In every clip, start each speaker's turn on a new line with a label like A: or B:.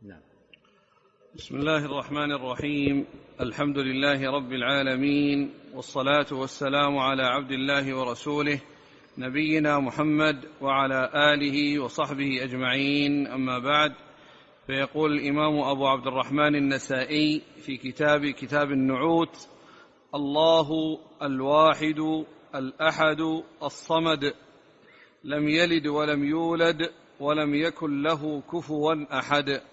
A: نعم.
B: بسم الله الرحمن الرحيم. الحمد لله رب العالمين، والصلاة والسلام على عبد الله ورسوله نبينا محمد وعلى آله وصحبه أجمعين، أما بعد. فيقول الإمام أبو عبد الرحمن النسائي في كتاب النعوت: الله الواحد الأحد الصمد، لم يلد ولم يولد ولم يكن له كفوا أحد.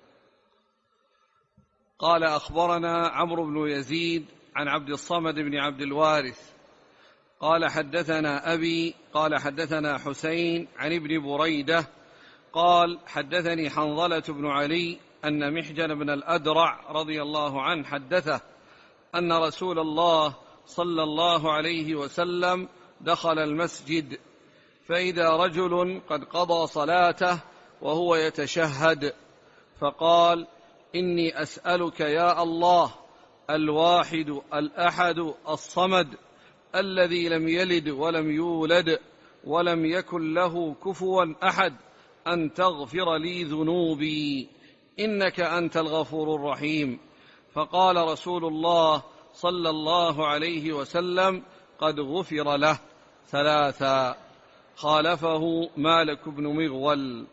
B: قال: أخبرنا عمرو بن يزيد عن عبد الصمد بن عبد الوارث قال: حدثنا أبي قال: حدثنا حسين عن ابن بريدة قال: حدثني حنظلة بن علي أن محجن بن الأدرع رضي الله عنه حدثه أن رسول الله صلى الله عليه وسلم دخل المسجد، فإذا رجل قد قضى صلاته وهو يتشهد، فقال: إني أسألك يا الله الواحد الأحد الصمد الذي لم يلد ولم يولد ولم يكن له كفوا أحد أن تغفر لي ذنوبي، إنك أنت الغفور الرحيم. فقال رسول الله صلى الله عليه وسلم: قد غفر له ثلاثا. خالفه مالك بن مغول.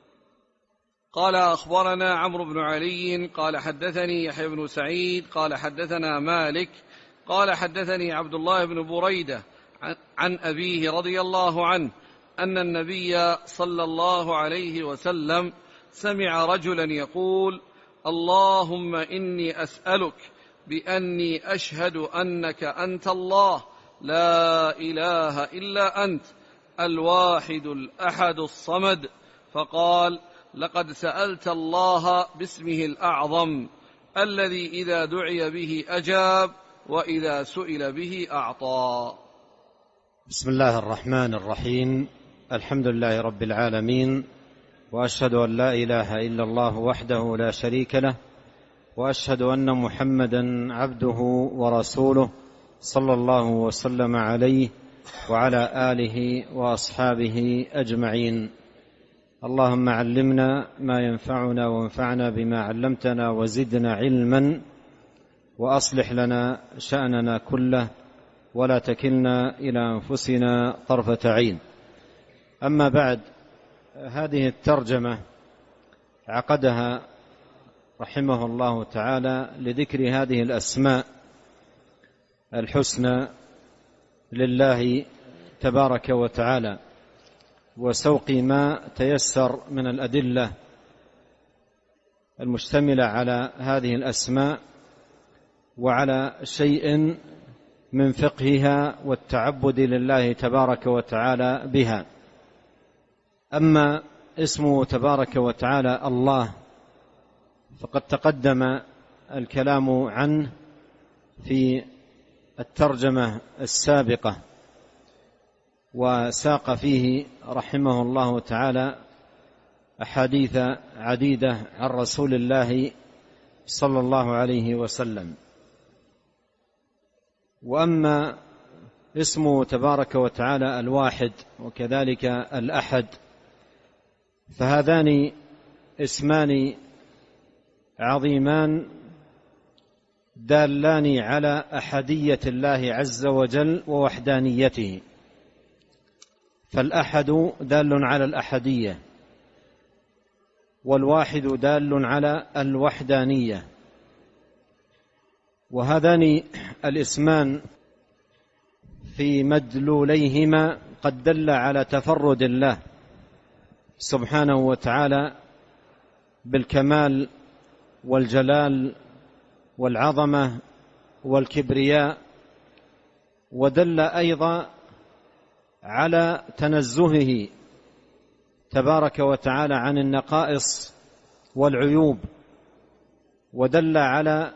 B: قال: أخبرنا عمرو بن علي قال: حدثني يحيى بن سعيد قال: حدثنا مالك قال: حدثني عبد الله بن بريدة عن أبيه رضي الله عنه أن النبي صلى الله عليه وسلم سمع رجلا يقول: اللهم إني أسألك بأني أشهد أنك أنت الله لا إله إلا أنت الواحد الأحد الصمد. فقال: لقد سألت الله باسمه الأعظم الذي إذا دعي به أجاب وإذا سئل به أعطى.
A: بسم الله الرحمن الرحيم. الحمد لله رب العالمين، وأشهد أن لا إله إلا الله وحده لا شريك له، وأشهد أن محمدا عبده ورسوله صلى الله وسلم عليه وعلى آله وأصحابه أجمعين. اللهم علمنا ما ينفعنا وانفعنا بما علمتنا وزدنا علما، وأصلح لنا شأننا كله ولا تكلنا إلى أنفسنا طرفة عين. أما بعد، هذه الترجمة عقدها رحمه الله تعالى لذكر هذه الأسماء الحسنى لله تبارك وتعالى، وسوق ما تيسر من الأدلة المشتملة على هذه الأسماء وعلى شيء من فقهها والتعبد لله تبارك وتعالى بها. أما اسمه تبارك وتعالى الله فقد تقدم الكلام عنه في الترجمة السابقة، وساق فيه رحمه الله تعالى أحاديث عديدة عن رسول الله صلى الله عليه وسلم. وأما اسمه تبارك وتعالى الواحد وكذلك الأحد، فهذان اسمان عظيمان دالان على أحدية الله عز وجل ووحدانيته. فالأحد دال على الأحدية، والواحد دال على الوحدانية، وهذان الاسمان في مدلوليهما قد دل على تفرد الله سبحانه وتعالى بالكمال والجلال والعظمة والكبرياء، ودل أيضا على تنزهه تبارك وتعالى عن النقائص والعيوب، ودل على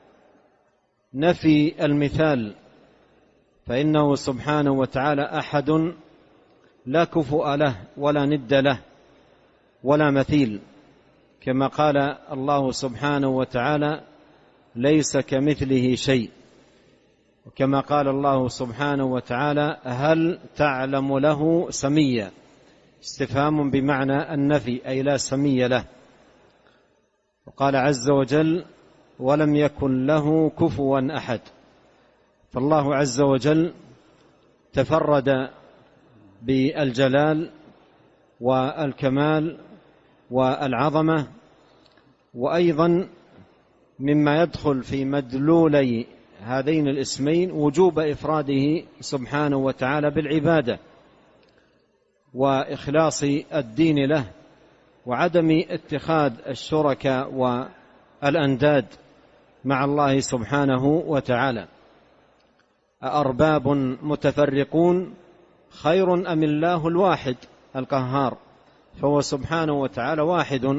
A: نفي المثال، فإنه سبحانه وتعالى أحد لا كفؤ له ولا ند له ولا مثيل، كما قال الله سبحانه وتعالى: ليس كمثله شيء. وكما قال الله سبحانه وتعالى: هل تعلم له سميا؟ استفهام بمعنى النفي، أي لا سمي له. وقال عز وجل: ولم يكن له كفوا أحد. فالله عز وجل تفرد بالجلال والكمال والعظمة. وأيضا مما يدخل في مدلولي هذين الاسمين وجوب إفراده سبحانه وتعالى بالعبادة وإخلاص الدين له، وعدم اتخاذ الشركاء والأنداد مع الله سبحانه وتعالى. أأرباب متفرقون خير أم الله الواحد القهار؟ فهو سبحانه وتعالى واحد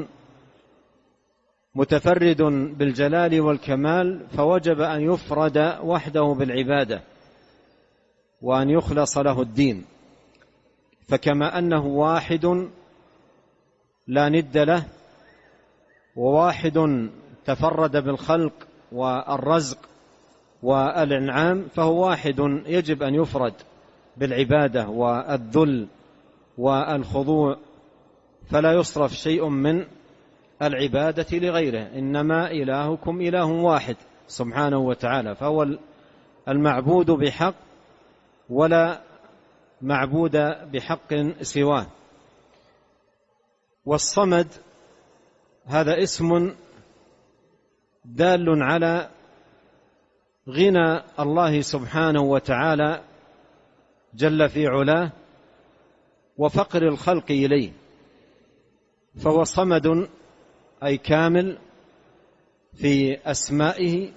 A: متفرد بالجلال والكمال، فوجب أن يفرد وحده بالعبادة وأن يخلص له الدين. فكما أنه واحد لا ند له، وواحد تفرد بالخلق والرزق والإنعام، فهو واحد يجب أن يفرد بالعبادة والذل والخضوع، فلا يصرف شيء من العبادة لغيره، إنما إلهكم إله واحد سبحانه وتعالى، فهو المعبود بحق ولا معبود بحق سواه. والصمد هذا اسم دال على غنى الله سبحانه وتعالى جل في علاه وفقر الخلق إليه، فهو صمد أي كامل في أسمائه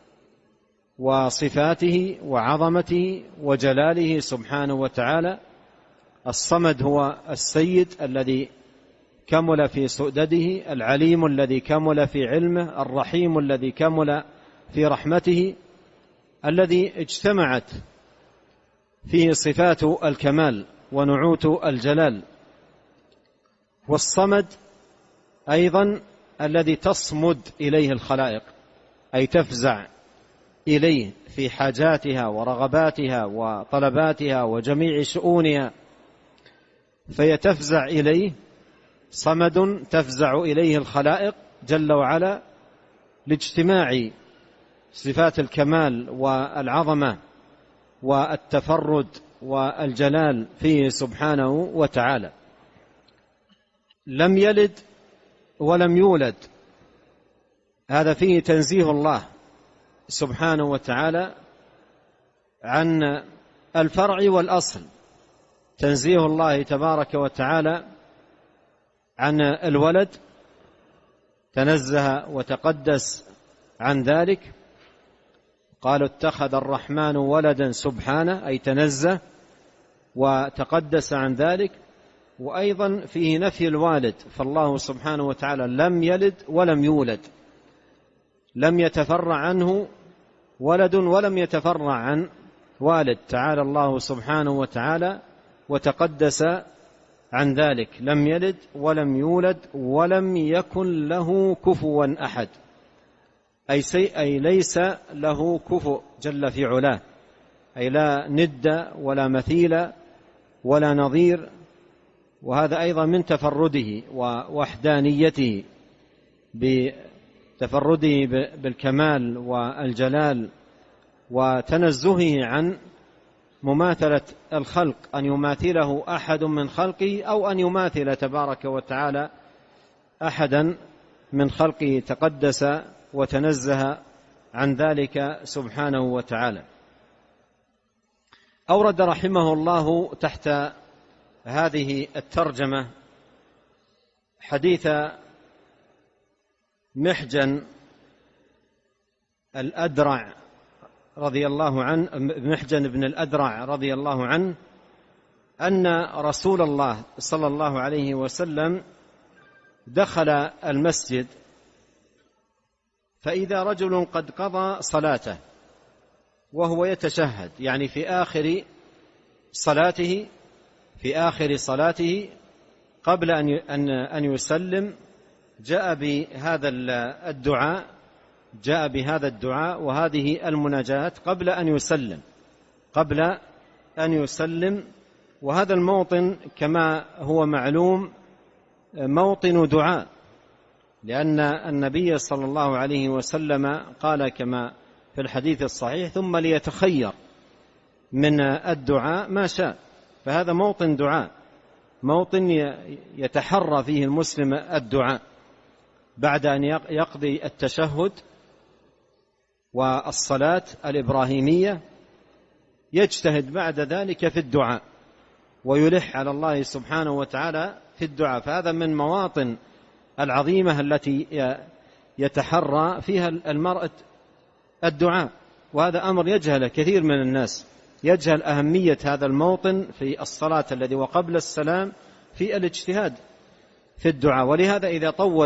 A: وصفاته وعظمته وجلاله سبحانه وتعالى. الصمد هو السيد الذي كمل في سؤدده، العليم الذي كمل في علمه، الرحيم الذي كمل في رحمته، الذي اجتمعت فيه صفات الكمال ونعوت الجلال. والصمد أيضا الذي تصمد إليه الخلائق، أي تفزع إليه في حاجاتها ورغباتها وطلباتها وجميع شؤونها، فيتفزع إليه. صمد تفزع إليه الخلائق جل وعلا لاجتماع صفات الكمال والعظمة والتفرد والجلال فيه سبحانه وتعالى. لم يلد ولم يولد، هذا فيه تنزيه الله سبحانه وتعالى عن الفرع والأصل، تنزيه الله تبارك وتعالى عن الولد، تنزه وتقدس عن ذلك. قالوا اتخذ الرحمن ولدا سبحانه، أي تنزه وتقدس عن ذلك. وأيضا فيه نفي الوالد، فالله سبحانه وتعالى لم يلد ولم يولد، لم يتفرع عنه ولد ولم يتفرع عن والد، تعالى الله سبحانه وتعالى وتقدس عن ذلك. لم يلد ولم يولد ولم يكن له كفوا أحد، أي ليس له كفؤ جل في علاه، أي لا ند ولا مثيل ولا نظير. وهذا أيضا من تفرده ووحدانيته، بتفرده بالكمال والجلال وتنزهه عن مماثلة الخلق، أن يماثله أحد من خلقه أو أن يماثل تبارك وتعالى أحدا من خلقه، تقدس وتنزه عن ذلك سبحانه وتعالى. أورد رحمه الله تحت هذه الترجمة حديث محجن الأدرع رضي الله عنه، محجن بن الأدرع رضي الله عنه، أن رسول الله صلى الله عليه وسلم دخل المسجد فإذا رجل قد قضى صلاته وهو يتشهد، يعني في آخر صلاته قبل أن يسلم، جاء بهذا الدعاء وهذه المناجاة قبل أن يسلم. وهذا الموطن كما هو معلوم موطن دعاء، لأن النبي صلى الله عليه وسلم قال كما في الحديث الصحيح: ثم ليتخير من الدعاء ما شاء. فهذا موطن دعاء، موطن يتحرى فيه المسلم الدعاء بعد أن يقضي التشهد والصلاة الإبراهيمية، يجتهد بعد ذلك في الدعاء ويلح على الله سبحانه وتعالى في الدعاء. فهذا من مواطن العظيمة التي يتحرى فيها المرء الدعاء، وهذا أمر يجهل كثير من الناس، يجهل أهمية هذا الموطن في الصلاة الذي وقبل السلام في الاجتهاد في الدعاء. ولهذا إذا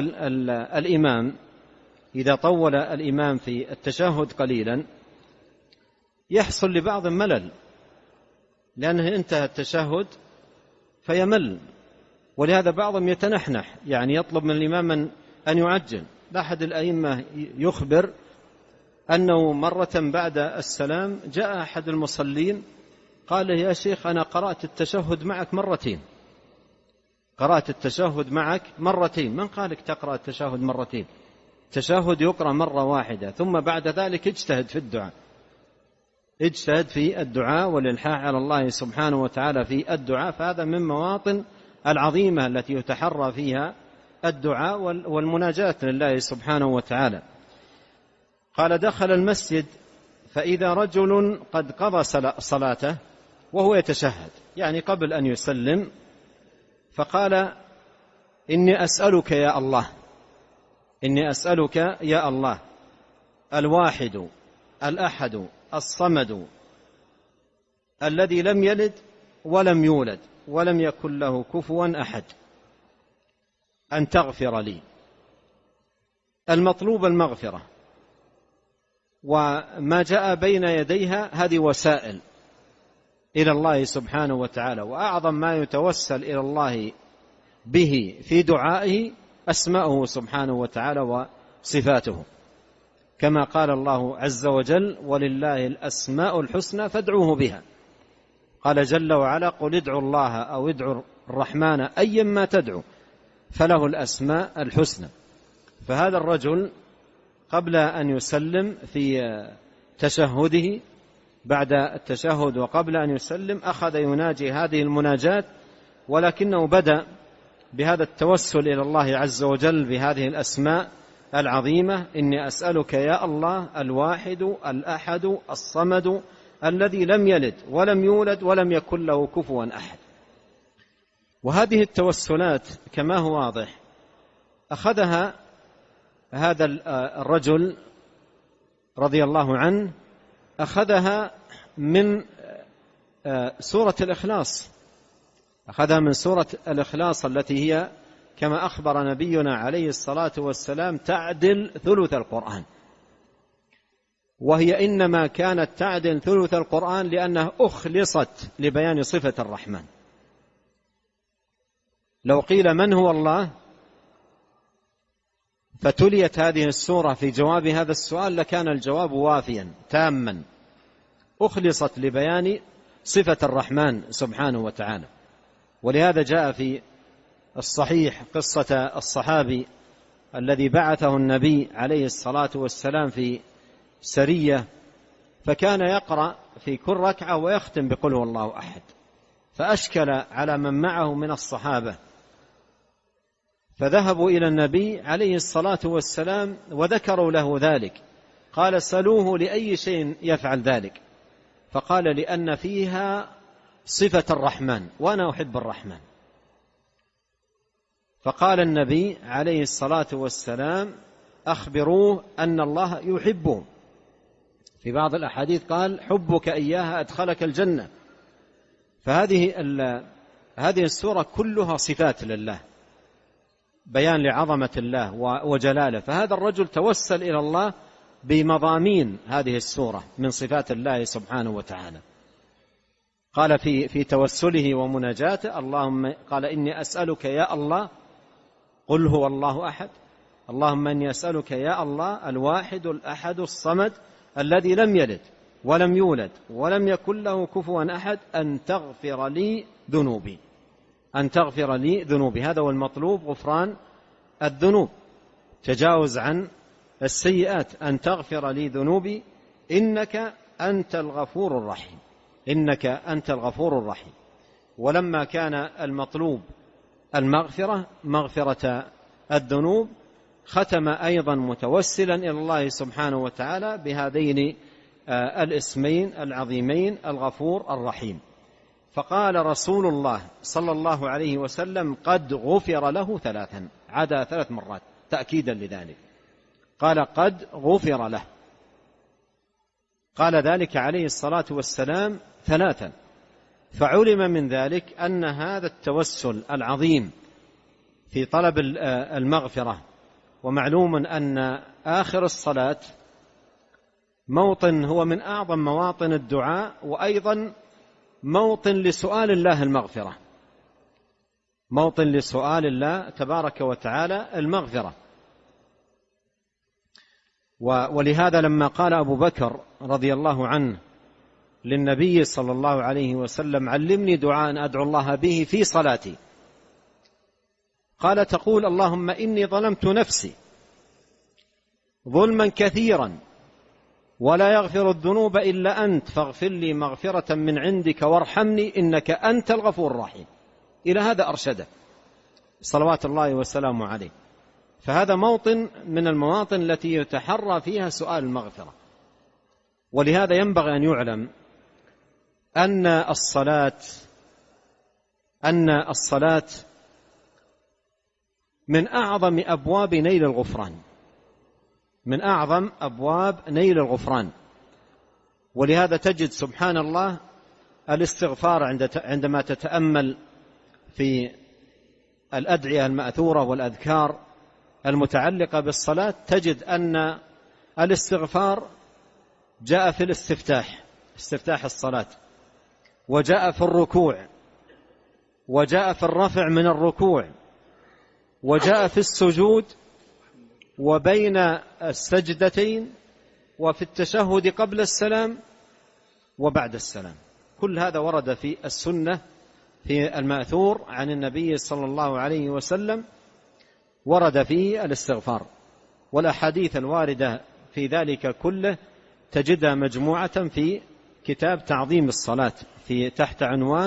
A: طول الإمام في التشهد قليلا يحصل لبعض ملل، لأنه انتهى التشهد فيمل. ولهذا بعضهم يتنحنح، يعني يطلب من الإمام أن يعجل. أحد الأئمة يخبر أنه مرة بعد السلام جاء أحد المصلين قال: يا شيخ أنا قرأت التشهد معك مرتين. قرأت التشهد معك مرتين. من قالك تقرأ التشهد مرتين؟ التشهد يقرأ مرة واحدة، ثم بعد ذلك اجتهد في الدعاء، اجتهد في الدعاء والإلحاح على الله سبحانه وتعالى في الدعاء. فهذا من مواطن العظيمة التي يتحرى فيها الدعاء والمناجاة لله سبحانه وتعالى. قال: دخل المسجد فإذا رجل قد قضى صلاته وهو يتشهد، يعني قبل أن يسلم، فقال: إني أسألك يا الله، إني أسألك يا الله الواحد الأحد الصمد الذي لم يلد ولم يولد ولم يكن له كفوا أحد أن تغفر لي. المطلوب المغفرة، وما جاء بين يديها هذه وسائل إلى الله سبحانه وتعالى. وأعظم ما يتوسل إلى الله به في دعائه أسماؤه سبحانه وتعالى وصفاته، كما قال الله عز وجل: ولله الأسماء الحسنى فادعوه بها. قال جل وعلا: قل ادعوا الله أو ادعوا الرحمن أيما تدعو فله الأسماء الحسنى. فهذا الرجل قبل أن يسلم في تشهده، بعد التشهد وقبل أن يسلم، أخذ يناجي هذه المناجاة، ولكنه بدأ بهذا التوسل إلى الله عز وجل بهذه الأسماء العظيمة: إني أسألك يا الله الواحد الأحد الصمد الذي لم يلد ولم يولد ولم يكن له كفوا أحد. وهذه التوسلات كما هو واضح أخذها هذا الرجل رضي الله عنه، أخذها من سورة الإخلاص، أخذها من سورة الإخلاص التي هي كما أخبر نبينا عليه الصلاة والسلام تعدل ثلث القرآن. وهي إنما كانت تعدل ثلث القرآن لأنها أخلصت لبيان صفة الرحمن. لو قيل من هو الله فتليت هذه السورة في جواب هذا السؤال لكان الجواب وافيا تاما. أخلصت لبيان صفة الرحمن سبحانه وتعالى. ولهذا جاء في الصحيح قصة الصحابي الذي بعثه النبي عليه الصلاة والسلام في سرية، فكان يقرأ في كل ركعة ويختم بقل هو الله أحد، فأشكل على من معه من الصحابة، فذهبوا إلى النبي عليه الصلاة والسلام وذكروا له ذلك. قال: سلوه لأي شيء يفعل ذلك؟ فقال: لأن فيها صفة الرحمن وأنا أحب الرحمن. فقال النبي عليه الصلاة والسلام: أخبروه أن الله يحبه. في بعض الأحاديث قال: حبك إياها أدخلك الجنة. فهذه السورة كلها صفات لله، بيان لعظمة الله وجلاله. فهذا الرجل توسل إلى الله بمضامين هذه السورة من صفات الله سبحانه وتعالى. قال في توسله ومناجاته: اللهم، قال: إني أسألك يا الله قل هو الله أحد، اللهم إني أسألك يا الله الواحد الأحد الصمد الذي لم يلد ولم يولد ولم يكن له كفوا أحد أن تغفر لي ذنوبي، أن تغفر لي ذنوبي. هذا هو المطلوب، غفران الذنوب. تجاوز عن السيئات، أن تغفر لي ذنوبي إنك أنت الغفور الرحيم، إنك أنت الغفور الرحيم. ولما كان المطلوب المغفرة، مغفرة الذنوب، ختم أيضا متوسلا إلى الله سبحانه وتعالى بهذين الاسمين العظيمين الغفور الرحيم. فقال رسول الله صلى الله عليه وسلم: قد غفر له 3، عدا 3 مرات تأكيدا لذلك، قال قد غفر له. قال ذلك عليه الصلاة والسلام 3. فعلم من ذلك أن هذا التوسل العظيم في طلب المغفرة، ومعلوم أن آخر الصلاة موطن هو من أعظم مواطن الدعاء، وأيضا موطن لسؤال الله المغفرة، موطن لسؤال الله تبارك وتعالى المغفرة. ولهذا لما قال أبو بكر رضي الله عنه للنبي صلى الله عليه وسلم: علمني دعاء أدعو الله به في صلاتي، قال: تقول اللهم إني ظلمت نفسي ظلما كثيرا ولا يغفر الذنوب إلا أنت فاغفر لي مغفرة من عندك وارحمني إنك أنت الغفور الرحيم. إلى هذا أرشده صلوات الله وسلامه عليه. فهذا موطن من المواطن التي يتحرى فيها سؤال المغفرة. ولهذا ينبغي أن يعلم أن الصلاة من أعظم أبواب نيل الغفران، من أعظم أبواب نيل الغفران. ولهذا تجد سبحان الله الاستغفار عندما تتأمل في الأدعية المأثورة والأذكار المتعلقة بالصلاة، تجد أن الاستغفار جاء في استفتاح الصلاة، وجاء في الركوع، وجاء في الرفع من الركوع، وجاء في السجود، وبين السجدتين، وفي التشهد قبل السلام وبعد السلام. كل هذا ورد في السنة في المأثور عن النبي صلى الله عليه وسلم، ورد فيه الاستغفار. والأحاديث الواردة في ذلك كله تجدها مجموعة في كتاب تعظيم الصلاة تحت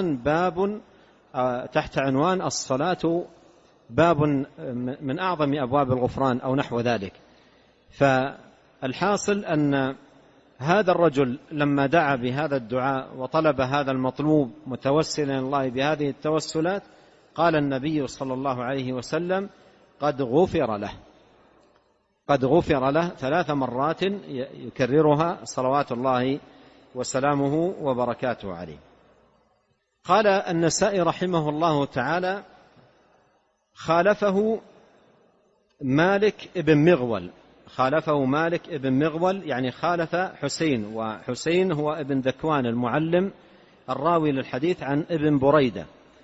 A: عنوان الصلاة باب من أعظم أبواب الغفران أو نحو ذلك. فالحاصل أن هذا الرجل لما دعا بهذا الدعاء وطلب هذا المطلوب متوسلا الله بهذه التوسلات، قال النبي صلى الله عليه وسلم: قد غفر له، قد غفر له 3 مرات يكررها صلوات الله وسلامه وبركاته عليه. قال النسائي رحمه الله تعالى: خالفه مالك ابن مغول، يعني خالف حسين، وحسين هو ابن ذكوان المعلم الراوي للحديث عن ابن بريدة.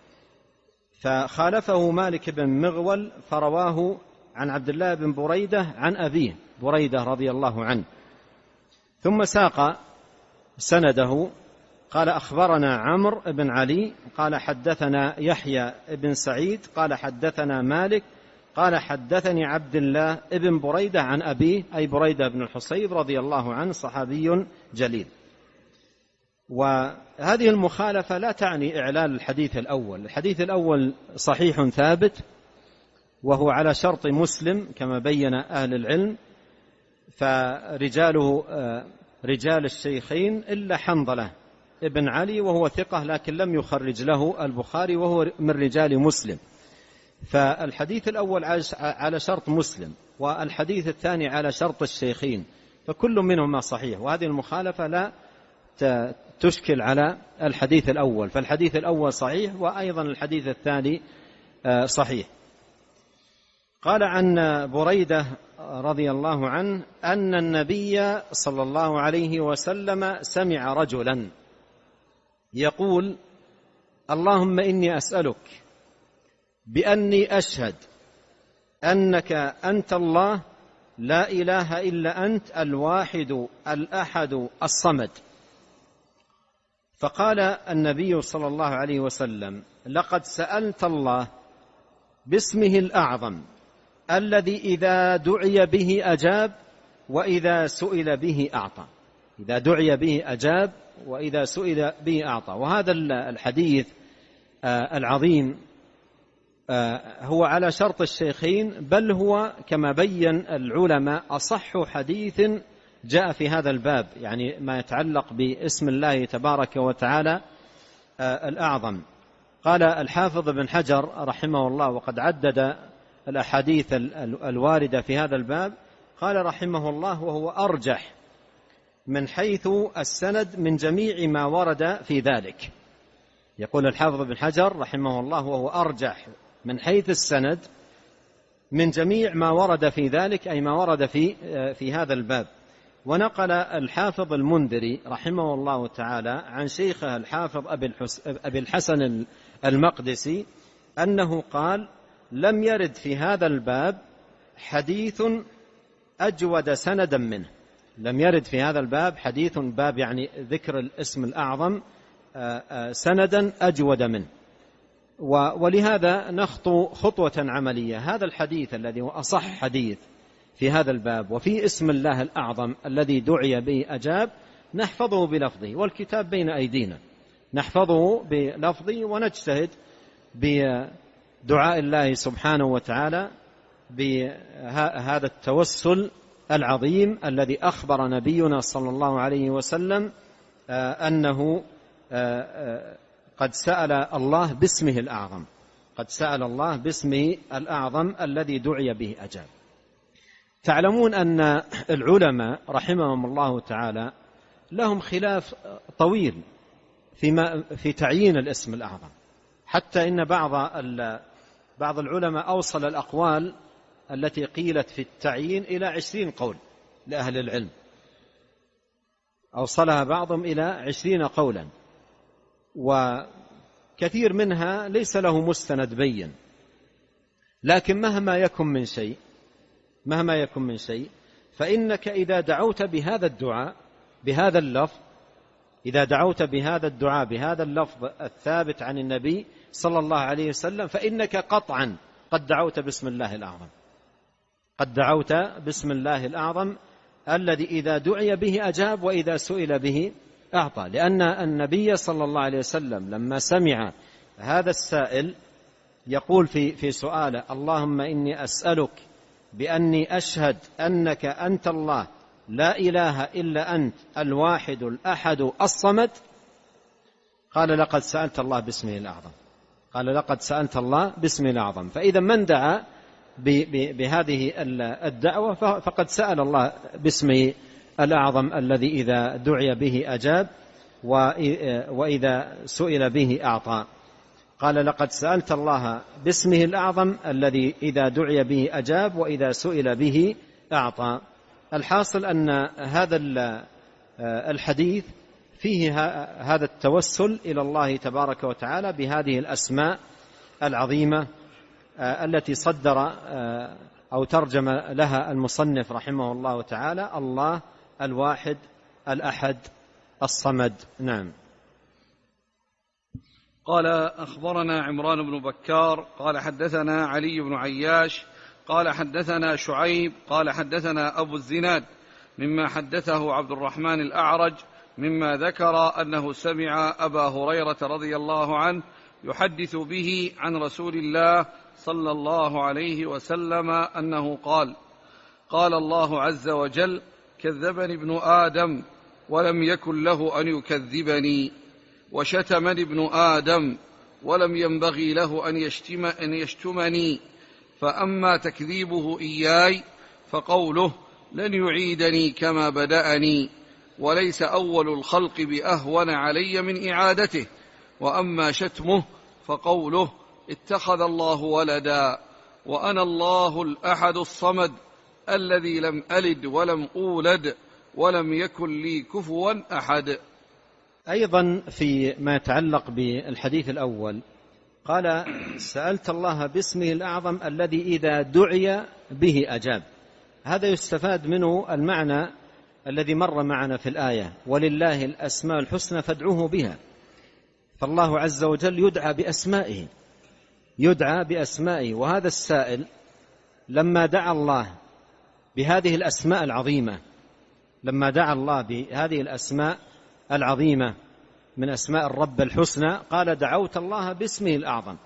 A: فخالفه مالك بن مغول فرواه عن عبد الله بن بريدة عن أبيه بريدة رضي الله عنه، ثم ساق سنده. قال: أخبرنا عمرو بن علي قال حدثنا يحيى بن سعيد قال حدثنا مالك قال حدثني عبد الله بن بريدة عن أبيه، أي بريدة بن الحصيب رضي الله عنه، صحابي جليل. وهذه المخالفة لا تعني إعلال الحديث الأول. الحديث الأول صحيح ثابت، وهو على شرط مسلم كما بين أهل العلم، فرجاله رجال الشيخين إلا حنظلة ابن علي وهو ثقة، لكن لم يخرج له البخاري وهو من رجال مسلم. فالحديث الأول على شرط مسلم، والحديث الثاني على شرط الشيخين، فكل منهما صحيح. وهذه المخالفة لا تشكل على الحديث الأول، فالحديث الأول صحيح، وأيضا الحديث الثاني صحيح. قال عن بريدة رضي الله عنه أن النبي صلى الله عليه وسلم سمع رجلا يقول: اللهم إني أسألك بأني أشهد أنك أنت الله لا إله إلا أنت الواحد الأحد الصمد. فقال النبي صلى الله عليه وسلم: لقد سألت الله باسمه الأعظم الذي إذا دعي به أجاب وإذا سئل به أعطى. إذا دعي به أجاب وإذا سئل به أعطى. وهذا الحديث العظيم هو على شرط الشيخين، بل هو كما بين العلماء أصح حديث جاء في هذا الباب، يعني ما يتعلق باسم الله تبارك وتعالى الأعظم. قال الحافظ بن حجر رحمه الله وقد عدد الأحاديث الواردة في هذا الباب، قال رحمه الله: وهو أرجح من حيث السند من جميع ما ورد في ذلك. يقول الحافظ بن حجر رحمه الله: وهو أرجح من حيث السند من جميع ما ورد في ذلك، أي ما ورد في هذا الباب. ونقل الحافظ المنذري رحمه الله تعالى عن شيخه الحافظ أبي الحسن المقدسي أنه قال: لم يرد في هذا الباب حديث أجود سندا منه. لم يرد في هذا الباب حديث، باب يعني ذكر الاسم الأعظم، سندا أجود منه. ولهذا نخطو خطوة عملية. هذا الحديث الذي هو أصح حديث في هذا الباب وفي اسم الله الأعظم الذي دعي به أجاب، نحفظه بلفظه، والكتاب بين أيدينا، نحفظه بلفظه ونجتهد بدعاء الله سبحانه وتعالى بهذا التوسل العظيم الذي أخبر نبينا صلى الله عليه وسلم أنه قد سأل الله باسمه الأعظم، قد سأل الله باسمه الأعظم الذي دعي به أجاب. تعلمون أن العلماء رحمهم الله تعالى لهم خلاف طويل في تعيين الاسم الأعظم، حتى إن بعض العلماء أوصل الأقوال التي قيلت في التعيين إلى 20 قول لأهل العلم، أوصلها بعضهم إلى 20 قولا، وكثير منها ليس له مستند بين. لكن مهما يكن من شيء فإنك إذا دعوت بهذا الدعاء بهذا اللفظ، إذا دعوت بهذا الدعاء بهذا اللفظ الثابت عن النبي صلى الله عليه وسلم، فإنك قطعا قد دعوت باسم الله الأعظم، قد دعوت باسم الله الأعظم الذي إذا دعي به أجاب وإذا سئل به أعطى. لأن النبي صلى الله عليه وسلم لما سمع هذا السائل يقول في سؤاله: اللهم إني أسألك بأني أشهد أنك أنت الله لا إله إلا أنت الواحد الأحد الصمد، قال: لقد سألت الله باسمه الأعظم، قال: لقد سألت الله باسمه الأعظم. فإذا من دعا بهذه الدعوة فقد سأل الله باسمه الأعظم الذي إذا دعي به أجاب وإذا سئل به أعطى. قال: لقد سألت الله باسمه الأعظم الذي إذا دعي به أجاب وإذا سئل به أعطى. الحاصل أن هذا الحديث فيه هذا التوسل إلى الله تبارك وتعالى بهذه الأسماء العظيمة التي صدر أو ترجم لها المصنف رحمه الله تعالى: الله الواحد الأحد الصمد. نعم.
B: قال: أخبرنا عمران بن بكار قال حدثنا علي بن عياش قال حدثنا شعيب قال حدثنا أبو الزناد مما حدثه عبد الرحمن الأعرج مما ذكر أنه سمع أبا هريرة رضي الله عنه يحدث به عن رسول الله صلى الله عليه وسلم أنه قال: قال الله عز وجل: كذبني ابن آدم ولم يكن له أن يكذبني، وشتمني ابن آدم ولم ينبغي له أن يشتمني، فأما تكذيبه إياي فقوله: لن يعيدني كما بدأني، وليس أول الخلق بأهون علي من إعادته، وأما شتمه فقوله: اتخذ الله ولدا، وأنا الله الأحد الصمد الذي لم ألد ولم أولد ولم يكن لي كفوا أحد.
A: أيضا في ما يتعلق بالحديث الأول قال: سألت الله باسمه الأعظم الذي إذا دعي به أجاب. هذا يستفاد منه المعنى الذي مر معنا في الآية: ولله الأسماء الحسنى فادعوه بها. فالله عز وجل يدعى بأسمائه، يدعى بأسمائه. وهذا السائل لما دعا الله بهذه الأسماء العظيمة، لما دعا الله بهذه الأسماء العظيمة من أسماء الرب الحسنى، قال دعوت الله باسمه الأعظم.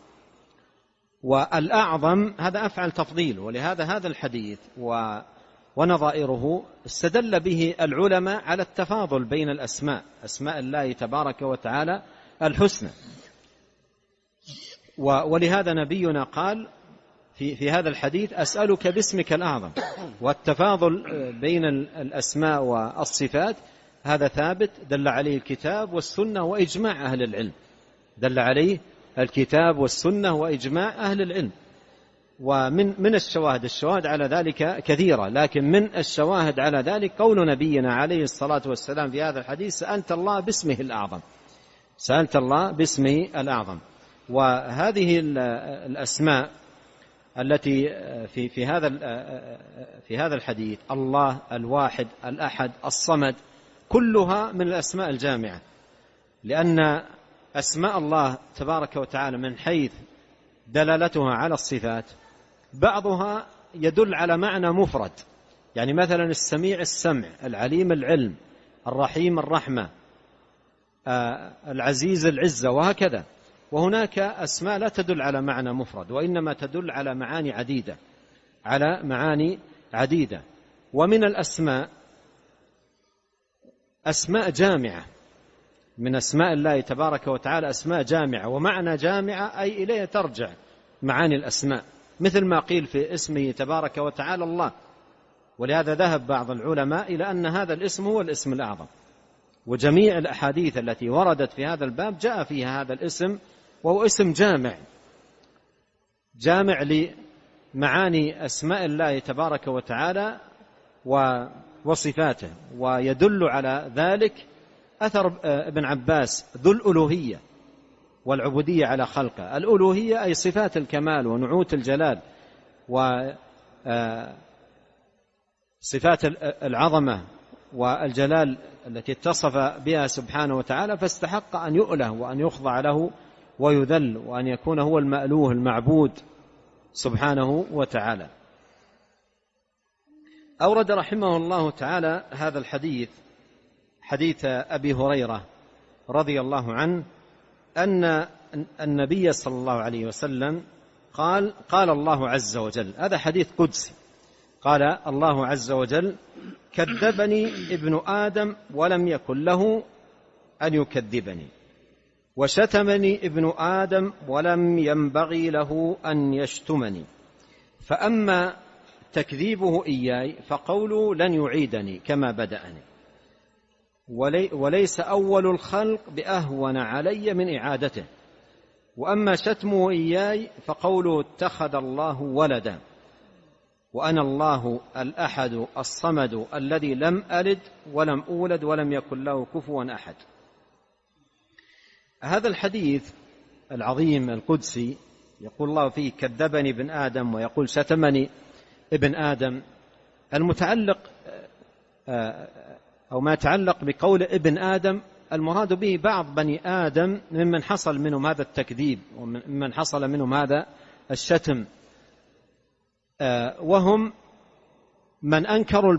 A: والأعظم هذا أفعل تفضيل، ولهذا هذا الحديث ونظائره استدل به العلماء على التفاضل بين الأسماء، أسماء الله تبارك وتعالى الحسنى. ولهذا نبينا قال في هذا الحديث أسألك باسمك الأعظم. والتفاضل بين الأسماء والصفات هذا ثابت، دل عليه الكتاب والسنة وإجماع أهل العلم، دل عليه الكتاب والسنة وإجماع أهل العلم. ومن الشواهد على ذلك كثيرة، لكن من الشواهد على ذلك قول نبينا عليه الصلاة والسلام في هذا الحديث سألت الله باسمه الأعظم، سألت الله باسمه الأعظم. وهذه الأسماء التي في هذا الحديث، الله، الواحد، الأحد، الصمد، كلها من الأسماء الجامعة، لأن أسماء الله تبارك وتعالى من حيث دلالتها على الصفات بعضها يدل على معنى مفرد، يعني مثلا السميع السمع، العليم العلم، الرحيم الرحمة، العزيز العزة، وهكذا. وهناك أسماء لا تدل على معنى مفرد، وإنما تدل على معاني عديدة، على معاني عديدة. ومن الأسماء أسماء جامعة، من أسماء الله تبارك وتعالى أسماء جامعة، ومعنى جامعة أي إليه ترجع معاني الأسماء، مثل ما قيل في اسمه تبارك وتعالى الله. ولهذا ذهب بعض العلماء إلى أن هذا الاسم هو الاسم الأعظم، وجميع الأحاديث التي وردت في هذا الباب جاء فيها هذا الاسم، وهو اسم جامع لمعاني أسماء الله تبارك وتعالى وصفاته. ويدل على ذلك أثر ابن عباس ذو الألوهية والعبودية على خلقه. الألوهية أي صفات الكمال ونعوت الجلال وصفات العظمة والجلال التي اتصف بها سبحانه وتعالى، فاستحق أن يؤله وأن يخضع له ويذل، وأن يكون هو المألوه المعبود سبحانه وتعالى. أورد رحمه الله تعالى هذا الحديث، حديث أبي هريرة رضي الله عنه، أن النبي صلى الله عليه وسلم قال الله عز وجل، هذا حديث قدسي، قال الله عز وجل: كذبني ابن آدم ولم يكن له أن يكذبني، وشتمني ابن آدم ولم ينبغي له أن يشتمني، فأما تكذيبه إياي فقوله لن يعيدني كما بدأني، وليس أول الخلق بأهون علي من إعادته، وأما شتمه إياي فقوله اتخذ الله ولدا، وأنا الله الأحد الصمد الذي لم ألد ولم أولد ولم يكن له كفوا أحد. هذا الحديث العظيم القدسي يقول الله فيه كذبني ابن آدم، ويقول شتمني ابن آدم. المتعلق أو ما يتعلق بقول ابن آدم المراد به بعض بني آدم ممن حصل منهم هذا التكذيب وممن حصل منهم هذا الشتم، وهم من أنكروا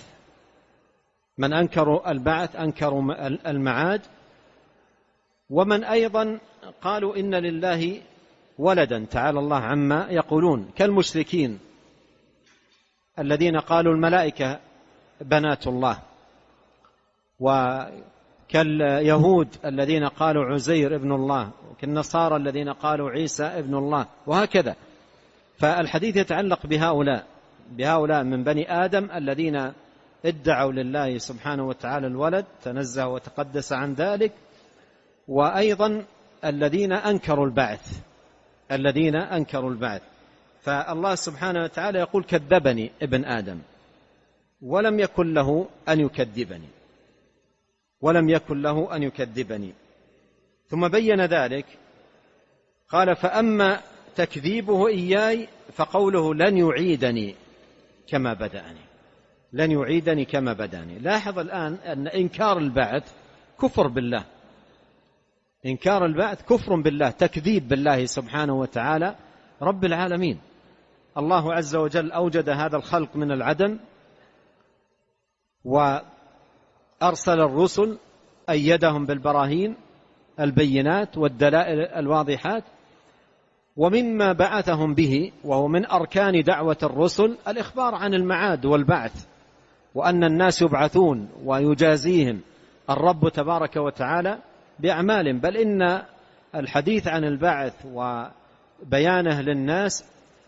A: البعث، أنكروا المعاد، ومن أيضا قالوا إن لله ولدا تعالى الله عما يقولون، كالمشركين الذين قالوا الملائكة بنات الله، وكاليهود الذين قالوا عزير ابن الله، وكالنصارى الذين قالوا عيسى ابن الله، وهكذا. فالحديث يتعلق بهؤلاء من بني آدم الذين ادعوا لله سبحانه وتعالى الولد، تنزه وتقدس عن ذلك، وأيضا الذين أنكروا البعث. فالله سبحانه وتعالى يقول كذبني ابن آدم ولم يكن له أن يكذبني، ثم بين ذلك قال فأما تكذيبه إياي فقوله لن يعيدني كما بدأني. لاحظ الآن أن إنكار البعث كفر بالله، تكذيب بالله سبحانه وتعالى رب العالمين. الله عز وجل أوجد هذا الخلق من العدم، وأرسل الرسل أيدهم بالبراهين البينات والدلائل الواضحات، ومما بعثهم به وهو من أركان دعوة الرسل الإخبار عن المعاد والبعث، وأن الناس يبعثون ويجازيهم الرب تبارك وتعالى بأعمالهم. بل إن الحديث عن البعث وبيانه للناس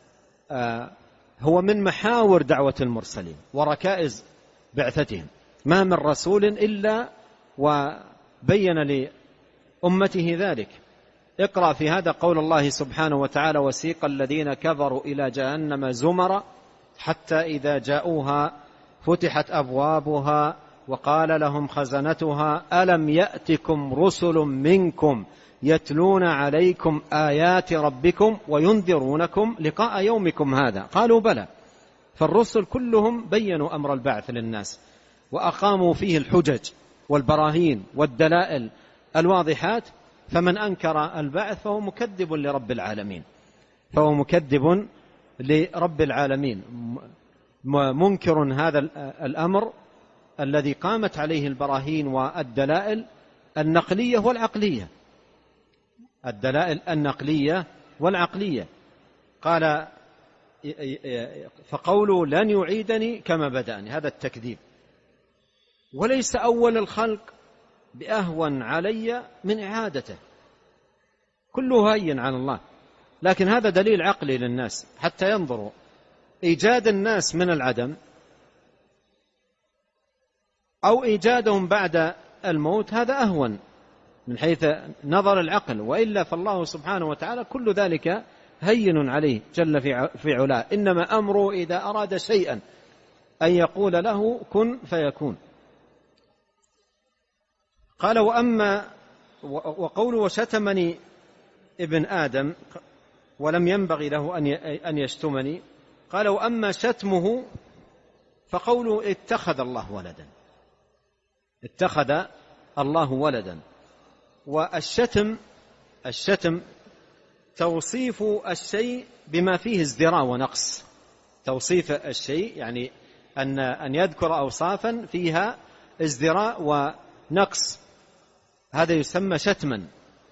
A: هو من محاور دعوة المرسلين وركائز بعثتهم. ما من رسول إلا وبين لأمته ذلك. اقرأ في هذا قول الله سبحانه وتعالى: وسيق الذين كفروا إلى جهنم زمرا حتى إذا جاءوها فتحت أبوابها وقال لهم خزنتها ألم يأتكم رسل منكم يتلون عليكم آيات ربكم وينذرونكم لقاء يومكم هذا؟ قالوا بلى. فالرسل كلهم بينوا أمر البعث للناس وأقاموا فيه الحجج والبراهين والدلائل الواضحات. فمن أنكر البعث فهو مكذب لرب العالمين، فهو مكذب لرب العالمين، منكر هذا الأمر الذي قامت عليه البراهين والدلائل النقلية والعقلية، الدلائل النقلية والعقلية. قال: فقولوا لن يعيدني كما بدأني، هذا التكذيب. وليس أول الخلق بأهون علي من إعادته، كله هين على الله. لكن هذا دليل عقلي للناس حتى ينظروا. إيجاد الناس من العدم أو إيجادهم بعد الموت هذا أهون من حيث نظر العقل، وإلا فالله سبحانه وتعالى كل ذلك هين عليه جل في علاه. إنما أمره إذا أراد شيئا أن يقول له كن فيكون. قال: وقول وشتمني ابن آدم ولم ينبغي له أن يشتمني. قال: وأما شتمه فقوله اتخذ الله ولدا، اتخذ الله ولدا. والشتم توصيف الشيء بما فيه ازدراء ونقص. توصيف الشيء يعني أن يذكر أوصافا فيها ازدراء ونقص، هذا يسمى شتما.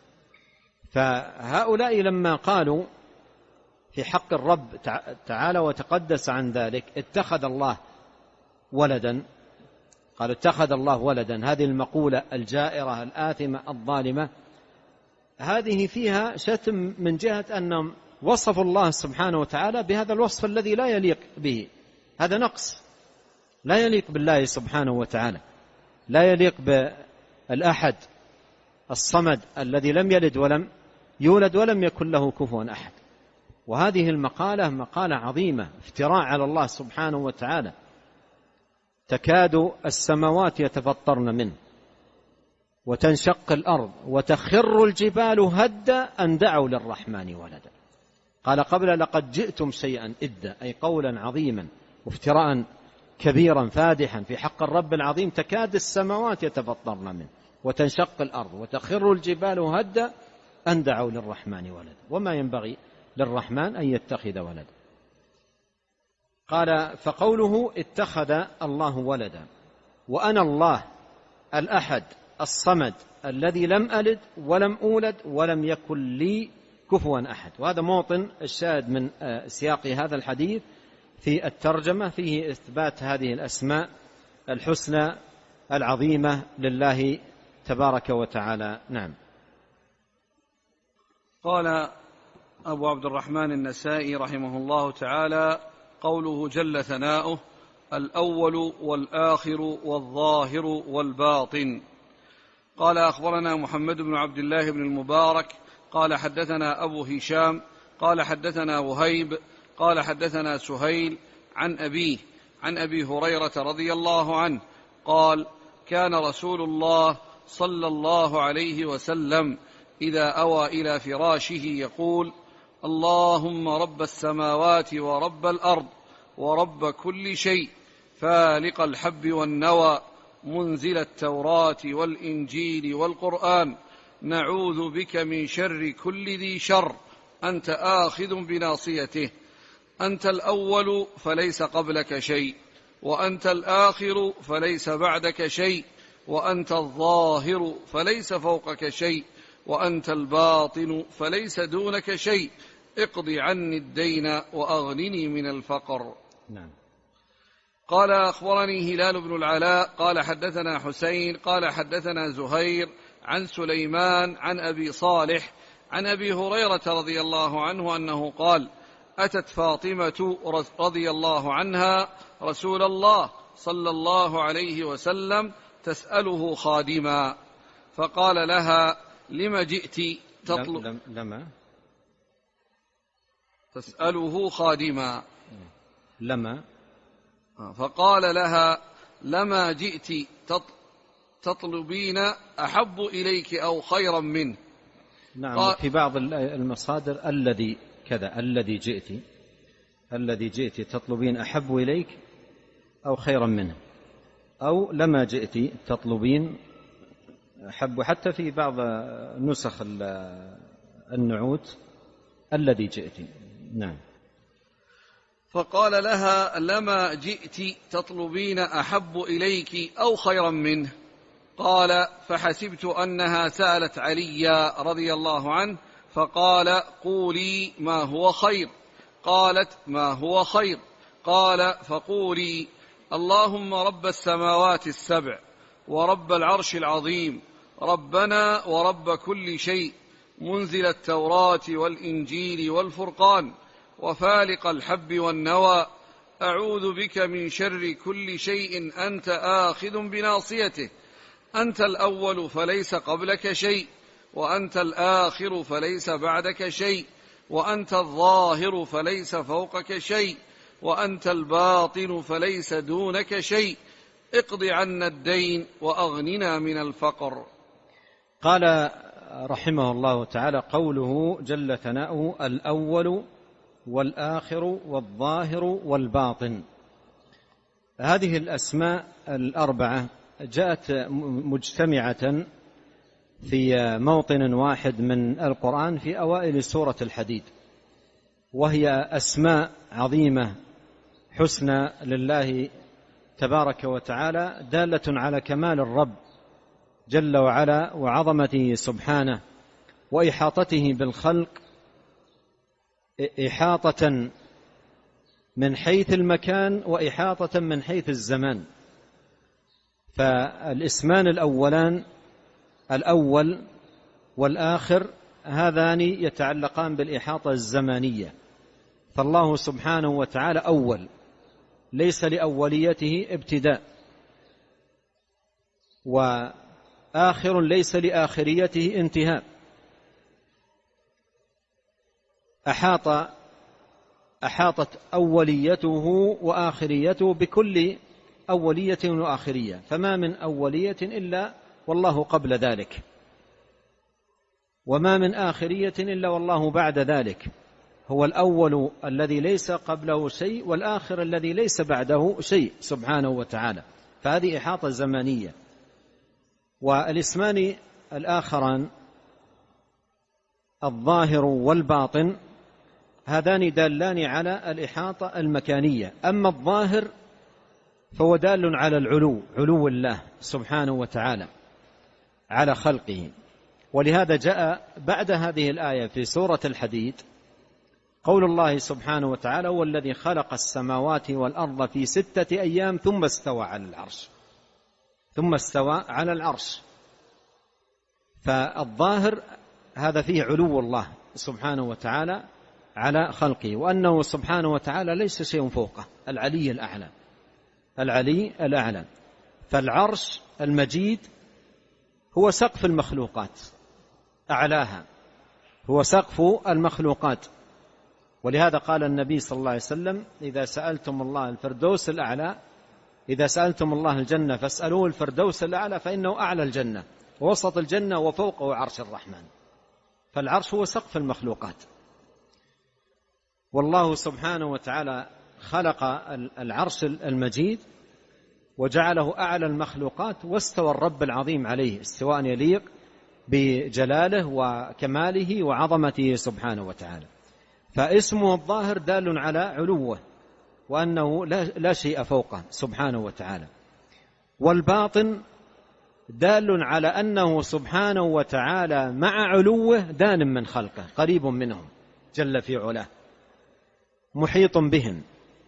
A: فهؤلاء لما قالوا في حق الرب تعالى وتقدس عن ذلك اتخذ الله ولدا، قال اتخذ الله ولدا، هذه المقولة الجائرة الآثمة الظالمة، هذه فيها شتم من جهة أنهم وصفوا الله سبحانه وتعالى بهذا الوصف الذي لا يليق به. هذا نقص لا يليق بالله سبحانه وتعالى، لا يليق بالأحد الصمد الذي لم يلد ولم يولد ولم يكن له كفوا أحد. وهذه المقالة مقالة عظيمة، افتراء على الله سبحانه وتعالى. تكاد السماوات يتفطرن منه وتنشق الأرض وتخر الجبال هدا أن دعوا للرحمن ولدا. قال قبل: لقد جئتم شيئا إدا، أي قولا عظيما وافتراء كبيرا فادحا في حق الرب العظيم. تكاد السماوات يتفطرن منه وتنشق الأرض وتخر الجبال هدا أن دعوا للرحمن ولدا، وما ينبغي للرحمن أن يتخذ ولدا. قال: فقوله اتخذ الله ولدا، وأنا الله الأحد الصمد الذي لم ألد ولم أولد ولم يكن لي كفوا أحد. وهذا موطن الشاهد من سياق هذا الحديث في الترجمة، فيه إثبات هذه الأسماء الحسنى العظيمة لله تبارك وتعالى. نعم.
B: قال أبو عبد الرحمن النسائي رحمه الله تعالى: قوله جل ثناؤه: الأول والآخر والظاهر والباطن. قال: أخبرنا محمد بن عبد الله بن المبارك قال حدثنا أبو هشام قال حدثنا وهيب قال حدثنا سهيل عن أبيه عن أبي هريرة رضي الله عنه قال: كان رسول الله صلى الله عليه وسلم إذا أوى إلى فراشه يقول: اللهم رب السماوات ورب الأرض ورب كل شيء، فالق الحب والنوى، منزل التوراة والإنجيل والقرآن، نعوذ بك من شر كل ذي شر، أنت آخذ بناصيته، أنت الأول فليس قبلك شيء، وأنت الآخر فليس بعدك شيء، وأنت الظاهر فليس فوقك شيء، وأنت الباطن فليس دونك شيء، اقض عني الدين وأغنني من الفقر.
A: نعم.
B: قال أخبرني هلال بن العلاء قال حدثنا حسين قال حدثنا زهير عن سليمان عن أبي صالح عن أبي هريرة رضي الله عنه أنه قال: أتت فاطمة رضي الله عنها رسول الله صلى الله عليه وسلم تسأله خادما، فقال لها: لم جئت تطلب
A: لما
B: تسأله خادما
A: لما
B: فقال لها: لما جئت تطلبين أحب إليك أو خيرا منه.
A: نعم. في بعض المصادر الذي كذا، الذي جئت تطلبين أحب إليك أو خيرا منه، أو لما جئت تطلبين أحب. حتى في بعض نسخ النعوت الذي جئت. نعم.
B: فقال لها: لما جئت تطلبين أحب إليك أو خيرا منه. قال: فحسبت أنها سألت علي رضي الله عنه، فقال: قولي ما هو خير. قالت: ما هو خير؟ قال: فقولي: اللهم رب السماوات السبع ورب العرش العظيم، ربنا ورب كل شيء، منزل التوراة والإنجيل والفرقان، وفالق الحب والنوى، أعوذ بك من شر كل شيء أنت آخذ بناصيته، أنت الأول فليس قبلك شيء، وأنت الآخر فليس بعدك شيء، وأنت الظاهر فليس فوقك شيء، وأنت الباطن فليس دونك شيء، اقض عنا الدين وأغننا من الفقر.
A: قال رحمه الله تعالى: قوله جل ثناؤه: الأول والآخر والظاهر والباطن. هذه الأسماء الأربعة جاءت مجتمعة في موطن واحد من القرآن في أوائل سورة الحديد، وهي أسماء عظيمة حسنى لله تبارك وتعالى، دالة على كمال الرب جل وعلا وعظمته سبحانه وإحاطته بالخلق إحاطة من حيث المكان وإحاطة من حيث الزمان. فالاسمان الأولان الأول والآخر هذان يتعلقان بالإحاطة الزمانية، فالله سبحانه وتعالى أول ليس لأوليته ابتداء، وآخر ليس لآخريته انتهاء. أحاطت أوليته وآخريته بكل أولية وآخرية، فما من أولية إلا والله قبل ذلك، وما من آخرية إلا والله بعد ذلك. هو الأول الذي ليس قبله شيء، والآخر الذي ليس بعده شيء سبحانه وتعالى. فهذه إحاطة زمانية. والاسمان الآخران الظاهر والباطن هذان دالان على الإحاطة المكانية. أما الظاهر فهو دال على علو الله سبحانه وتعالى على خلقه. ولهذا جاء بعد هذه الآية في سورة الحديد قول الله سبحانه وتعالى: والذي خلق السماوات والأرض في 6 أيام ثم استوى على العرش. فالظاهر هذا فيه علو الله سبحانه وتعالى على خلقه، وأنه سبحانه وتعالى ليس شيء فوقه، العلي الأعلى. فالعرش المجيد هو سقف المخلوقات، أعلاها هو سقف المخلوقات. ولهذا قال النبي صلى الله عليه وسلم: إذا سألتم الله الفردوس الأعلى، إذا سألتم الله الجنة فاسألوه الفردوس الأعلى، فإنه أعلى الجنة ووسط الجنة وفوقه عرش الرحمن. فالعرش هو سقف المخلوقات. والله سبحانه وتعالى خلق العرش المجيد وجعله أعلى المخلوقات، واستوى الرب العظيم عليه استواء يليق بجلاله وكماله وعظمته سبحانه وتعالى. فاسمه الظاهر دال على علوه وأنه لا شيء فوقه سبحانه وتعالى، والباطن دال على أنه سبحانه وتعالى مع علوه دان من خلقه، قريب منهم جل في علاه، محيط بهم.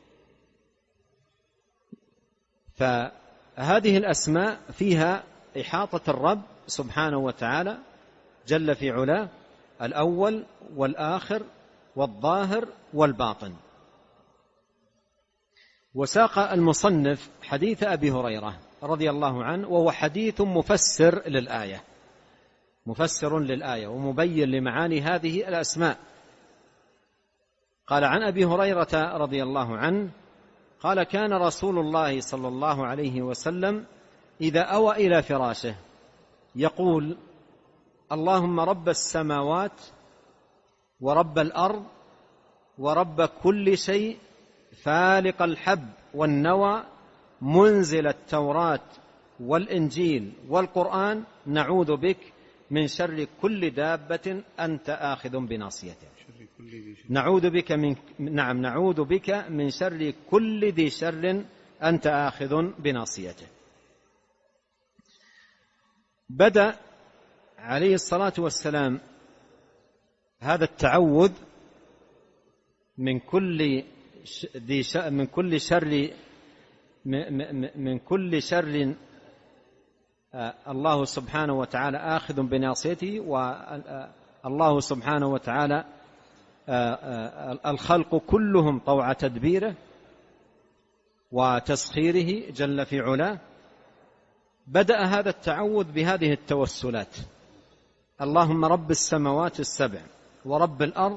A: فهذه الأسماء فيها إحاطة الرب سبحانه وتعالى جل في علاه، الأول والآخر والظاهر والباطن. وساق المصنف حديث أبي هريرة رضي الله عنه، وهو حديث مفسر للآية ومبين لمعاني هذه الأسماء. قال: عن أبي هريرة رضي الله عنه قال: كان رسول الله صلى الله عليه وسلم إذا أوى إلى فراشه يقول: اللهم رب السماوات ورب الأرض ورب كل شيء، فالق الحب والنوى، منزل التوراة والإنجيل والقرآن، نعوذ بك من شر كل دابة أنت آخذ بناصيته. نعوذ بك من شر كل ذي شر أنت آخذ بناصيته. بدأ عليه الصلاة والسلام هذا التعوذ من كل شر الله سبحانه وتعالى آخذ بناصيته، والله سبحانه وتعالى الخلق كلهم طوع تدبيره وتسخيره جل في علاه. بدأ هذا التعوذ بهذه التوسلات: اللهم رب السماوات السبع ورب الأرض،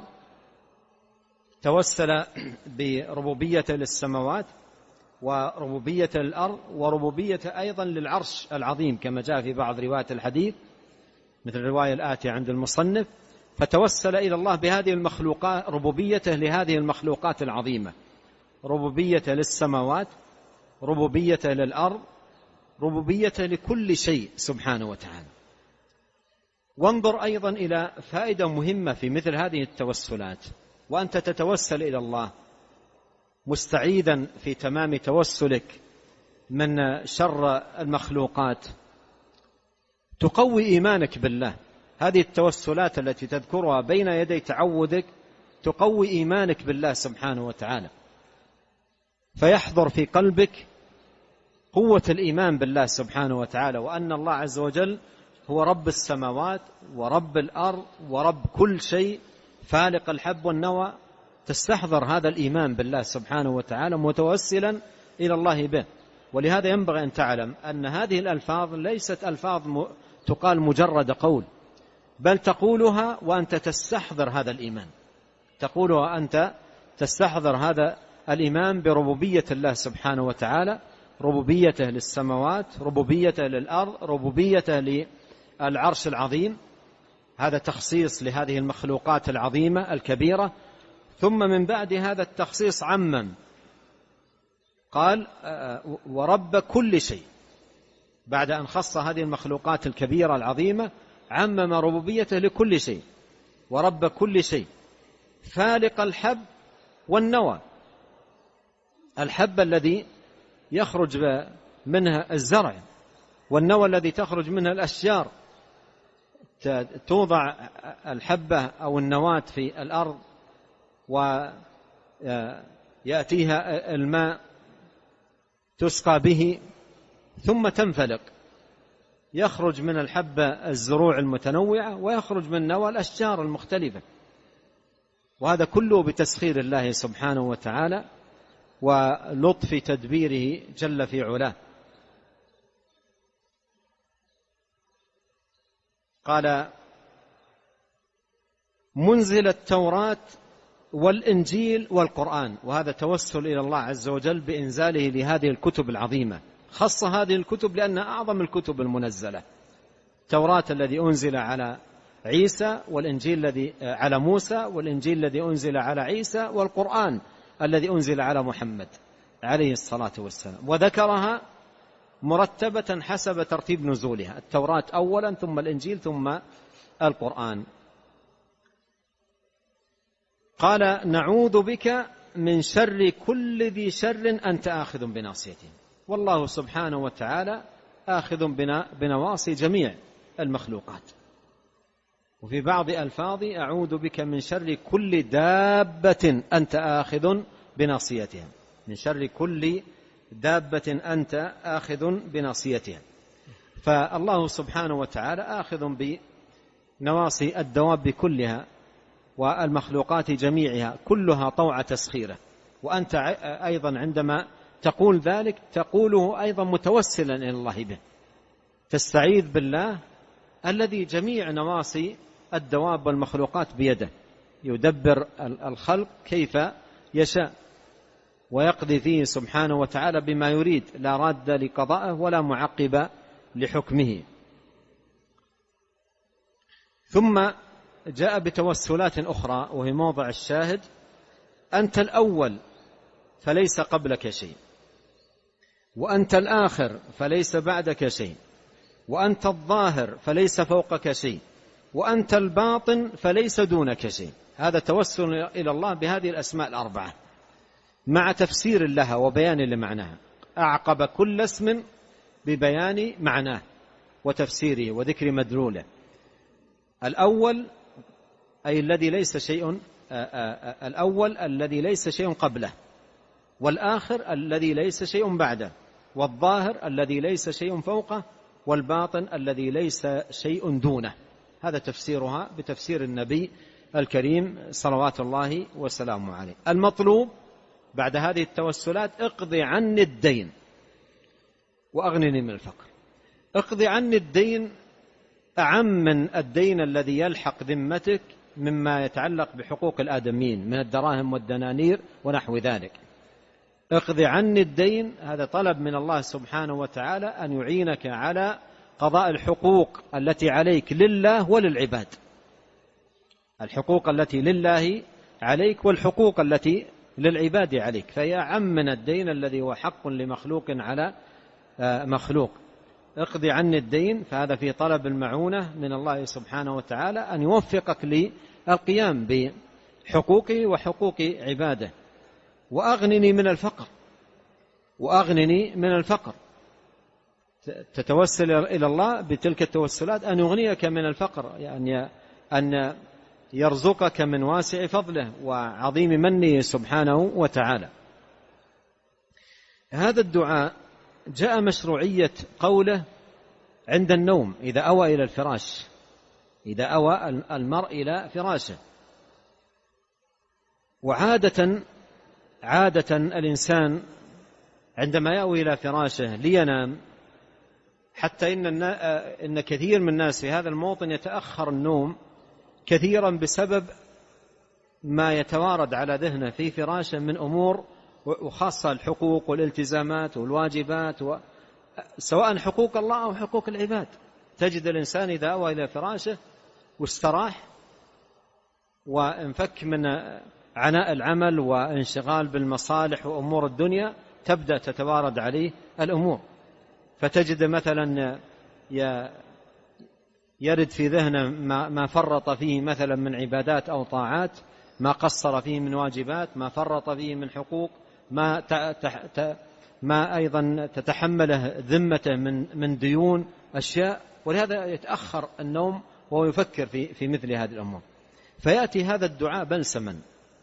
A: توسل بربوبية للسماوات وربوبية للأرض وربوبية أيضا للعرش العظيم كما جاء في بعض روايات الحديث مثل الرواية الآتية عند المصنف. فتوسل إلى الله بهذه المخلوقات، ربوبيته لهذه المخلوقات العظيمة، ربوبية للسماوات، ربوبية للأرض، ربوبية لكل شيء سبحانه وتعالى. وانظر أيضا إلى فائدة مهمة في مثل هذه التوسلات، وأنت تتوسل إلى الله مستعيدا في تمام توسلك من شر المخلوقات، تقوي إيمانك بالله. هذه التوسلات التي تذكرها بين يدي تعوذك تقوي إيمانك بالله سبحانه وتعالى، فيحضر في قلبك قوة الإيمان بالله سبحانه وتعالى، وأن الله عز وجل هو رب السماوات ورب الأرض ورب كل شيء، فالق الحب والنوى. تستحضر هذا الإيمان بالله سبحانه وتعالى متوسلا إلى الله به. ولهذا ينبغي أن تعلم أن هذه الألفاظ ليست ألفاظ تقال مجرد قول، بل تقولها وأنت تستحضر هذا الإيمان، تقولها أنت تستحضر هذا الإيمان بربوبية الله سبحانه وتعالى، ربوبيته للسماوات، ربوبيته للأرض، ربوبيته للعرش العظيم. هذا تخصيص لهذه المخلوقات العظيمة الكبيرة. ثم من بعد هذا التخصيص عمم، قال ورب كل شيء. بعد أن خص هذه المخلوقات الكبيرة العظيمة عمم ربوبيته لكل شيء، ورب كل شيء، فالق الحب والنوى. الحب الذي يخرج منها الزرع، والنوى الذي تخرج منها الأشجار. توضع الحبة أو النواة في الأرض ويأتيها الماء تسقى به ثم تنفلق، يخرج من الحبة الزروع المتنوعة ويخرج من النوى الأشجار المختلفة. وهذا كله بتسخير الله سبحانه وتعالى ولطف تدبيره جل في علاه. قال منزل التوراة والإنجيل والقرآن، وهذا توسل إلى الله عز وجل بإنزاله لهذه الكتب العظيمة. خص هذه الكتب لأنها أعظم الكتب المنزلة: التوراة الذي أنزل على عيسى، والإنجيل الذي على موسى، والإنجيل الذي أنزل على عيسى، والقرآن الذي أنزل على محمد عليه الصلاة والسلام. وذكرها مرتبة حسب ترتيب نزولها: التوراة أولا، ثم الإنجيل، ثم القرآن. قال نعوذ بك من شر كل ذي شر أنت آخذ بناصيته. والله سبحانه وتعالى آخذ بنواصي جميع المخلوقات. وفي بعض ألفاظ أعوذ بك من شر كل دابة أنت آخذ بناصيتها، من شر كل دابة أنت آخذ بناصيتها. فالله سبحانه وتعالى آخذ بنواصي الدواب كلها والمخلوقات جميعها، كلها طوع تسخيره. وأنت أيضا عندما تقول ذلك تقوله أيضا متوسلا إلى الله به، تستعيذ بالله الذي جميع نواصي الدواب والمخلوقات بيده، يدبر الخلق كيف يشاء ويقضي فيه سبحانه وتعالى بما يريد، لا راد لقضائه ولا معقب لحكمه. ثم جاء بتوسلات أخرى وهي موضع الشاهد: أنت الأول فليس قبلك شيء، وأنت الآخر فليس بعدك شيء، وأنت الظاهر فليس فوقك شيء، وأنت الباطن فليس دونك شيء. هذا توسل إلى الله بهذه الأسماء الأربعة مع تفسير لها وبيان لمعناها. أعقب كل اسم ببيان معناه وتفسيره وذكر مدلوله. الأول أي الذي ليس شيء، الأول الذي ليس شيء قبله، والآخر الذي ليس شيء بعده، والظاهر الذي ليس شيء فوقه، والباطن الذي ليس شيء دونه. هذا تفسيرها بتفسير النبي الكريم صلوات الله وسلامه عليه. المطلوب بعد هذه التوسلات: اقضي عني الدين وأغنني من الفقر. اقضي عني الدين أعم من الدين الذي يلحق ذمتك مما يتعلق بحقوق الآدميين من الدراهم والدنانير ونحو ذلك. اقضي عني الدين، هذا طلب من الله سبحانه وتعالى أن يعينك على قضاء الحقوق التي عليك لله وللعباد، الحقوق التي لله عليك والحقوق التي للعباد عليك، فهي أعم من الدين الذي هو حق لمخلوق على مخلوق. اقضي عني الدين، فهذا في طلب المعونة من الله سبحانه وتعالى أن يوفقك للقيام بحقوقه وحقوق عباده. وأغنني من الفقر، وأغنني من الفقر، تتوسل إلى الله بتلك التوسلات أن يغنيك من الفقر، يعني أن يرزقك من واسع فضله وعظيم منه سبحانه وتعالى. هذا الدعاء جاء مشروعية قوله عند النوم إذا أوى إلى الفراش، إذا أوى المرء إلى فراشه. وعادة الإنسان عندما يأوي إلى فراشه لينام، حتى إن كثير من الناس في هذا الموطن يتأخر النوم كثيرا بسبب ما يتوارد على ذهنه في فراشه من أمور، وخاصة الحقوق والالتزامات والواجبات، سواء حقوق الله أو حقوق العباد. تجد الإنسان إذا أوى إلى فراشه واستراح وانفك من عناء العمل وانشغال بالمصالح وأمور الدنيا، تبدأ تتوارد عليه الأمور، فتجد مثلا يرد في ذهنه ما فرط فيه مثلا من عبادات أو طاعات، ما قصر فيه من واجبات، ما فرط فيه من حقوق، ما أيضا تتحمله ذمته من ديون، أشياء. ولهذا يتأخر النوم وهو يفكر في مثل هذه الأمور. فيأتي هذا الدعاء بلسما،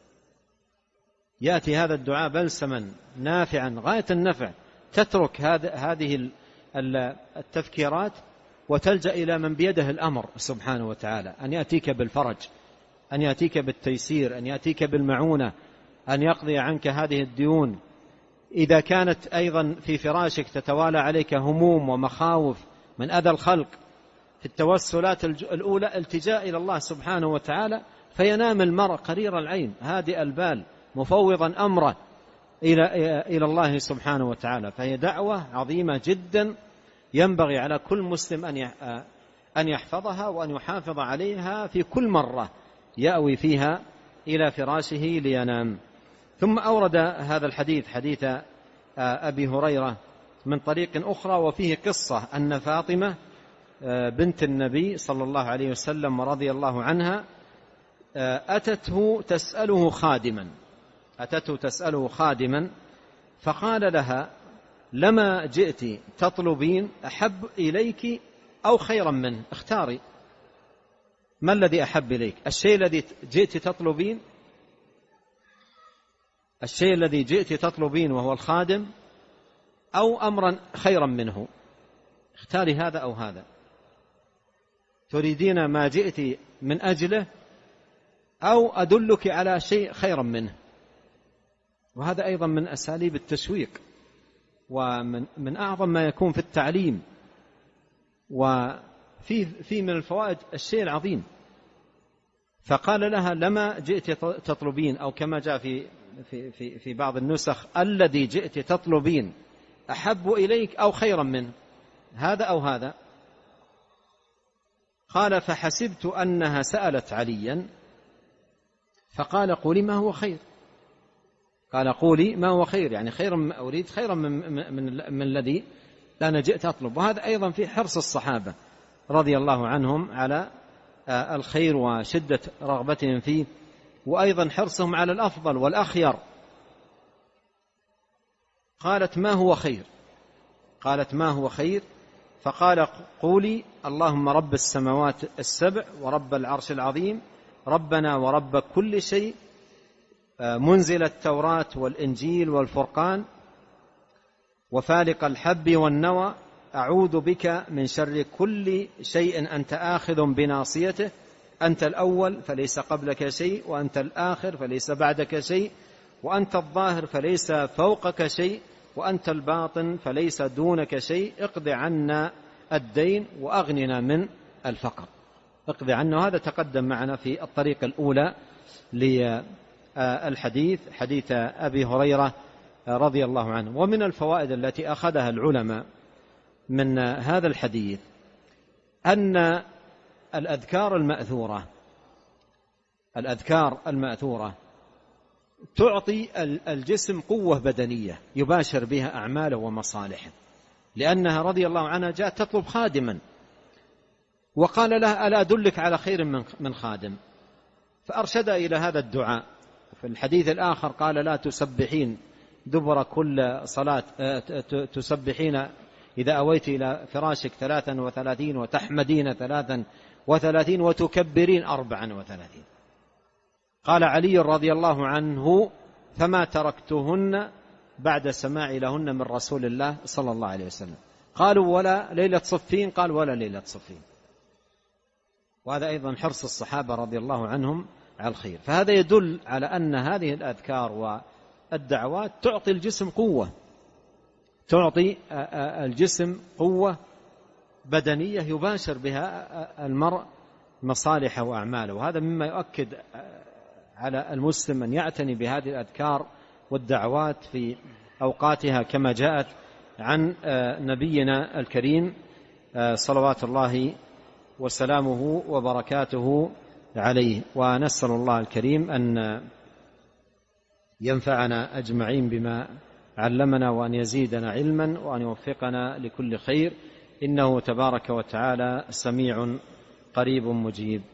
A: يأتي هذا الدعاء بلسما نافعا غاية النفع، تترك هذه التفكيرات وتلجأ إلى من بيده الأمر سبحانه وتعالى، أن يأتيك بالفرج، أن يأتيك بالتيسير، أن يأتيك بالمعونة، أن يقضي عنك هذه الديون. إذا كانت أيضا في فراشك تتوالى عليك هموم ومخاوف من أذى الخلق، في التوسلات الأولى التجاء إلى الله سبحانه وتعالى، فينام المرء قرير العين هادئ البال مفوضا أمره إلى الله سبحانه وتعالى. فهي دعوة عظيمة جدا ينبغي على كل مسلم أن يحفظها وأن يحافظ عليها في كل مرة يأوي فيها إلى فراشه لينام. ثم أورد هذا الحديث، حديث أبي هريرة، من طريق أخرى، وفيه قصة أن فاطمة بنت النبي صلى الله عليه وسلم ورضي الله عنها أتته تسأله خادما فقال لها لما جئت تطلبين أحب إليك أو خيرا منه، اختاري ما الذي أحب إليك، الشيء الذي جئت تطلبين وهو الخادم أو أمرا خيرا منه، اختاري هذا أو هذا، تريدين ما جئت من أجله أو أدلك على شيء خيرا منه. وهذا أيضا من أساليب التسويق ومن أعظم ما يكون في التعليم، وفي من الفوائد الشيء العظيم. فقال لها لما جئت تطلبين، أو كما جاء في بعض النسخ الذي جئت تطلبين أحب إليك أو خيرا منه، هذا أو هذا. قال فحسبت أنها سألت عليا فقال قولي ما هو خير، قال قولي ما هو خير، يعني خيرا أريد خيرا من الذي أنا جئت أطلب. وهذا أيضا في حرص الصحابة رضي الله عنهم على الخير وشدة رغبتهم فيه، وأيضا حرصهم على الأفضل والأخير. قالت ما هو خير، فقال قولي اللهم رب السماوات السبع ورب العرش العظيم ربنا ورب كل شيء منزل التوراة والإنجيل والفرقان وفالق الحب والنوى أعوذ بك من شر كل شيء أنت آخذ بناصيته، أنت الأول فليس قبلك شيء، وأنت الآخر فليس بعدك شيء، وأنت الظاهر فليس فوقك شيء، وأنت الباطن فليس دونك شيء، اقض عنا الدين وأغننا من الفقر. اقض عنا، هذا تقدم معنا في الطريقة الأولى للحديث، حديث أبي هريرة رضي الله عنه. ومن الفوائد التي أخذها العلماء من هذا الحديث أن الأذكار المأثورة تعطي الجسم قوة بدنية يباشر بها أعماله ومصالحه، لأنها رضي الله عنها جاءت تطلب خادما وقال لها ألا أدلك على خير من خادم، فأرشد إلى هذا الدعاء. في الحديث الآخر قال لا تسبحين دبر كل صلاة، تسبحين إذا أويت إلى فراشك 33 وتحمدين 33 وتكبرين 34. قال علي رضي الله عنه فما تركتهن بعد سماع لهن من رسول الله صلى الله عليه وسلم. قالوا ولا ليلة صفين؟ قال ولا ليلة صفين. وهذا أيضا حرص الصحابة رضي الله عنهم على الخير. فهذا يدل على أن هذه الأذكار والدعوات تعطي الجسم قوة بدنية يباشر بها المرء مصالحه وأعماله. وهذا مما يؤكد على المسلم أن يعتني بهذه الأذكار والدعوات في أوقاتها كما جاءت عن نبينا الكريم صلوات الله وسلامه وبركاته عليه. ونسأل الله الكريم أن ينفعنا أجمعين بما علمنا، وأن يزيدنا علما، وأن يوفقنا لكل خير، إنه تبارك وتعالى سميع قريب مجيب.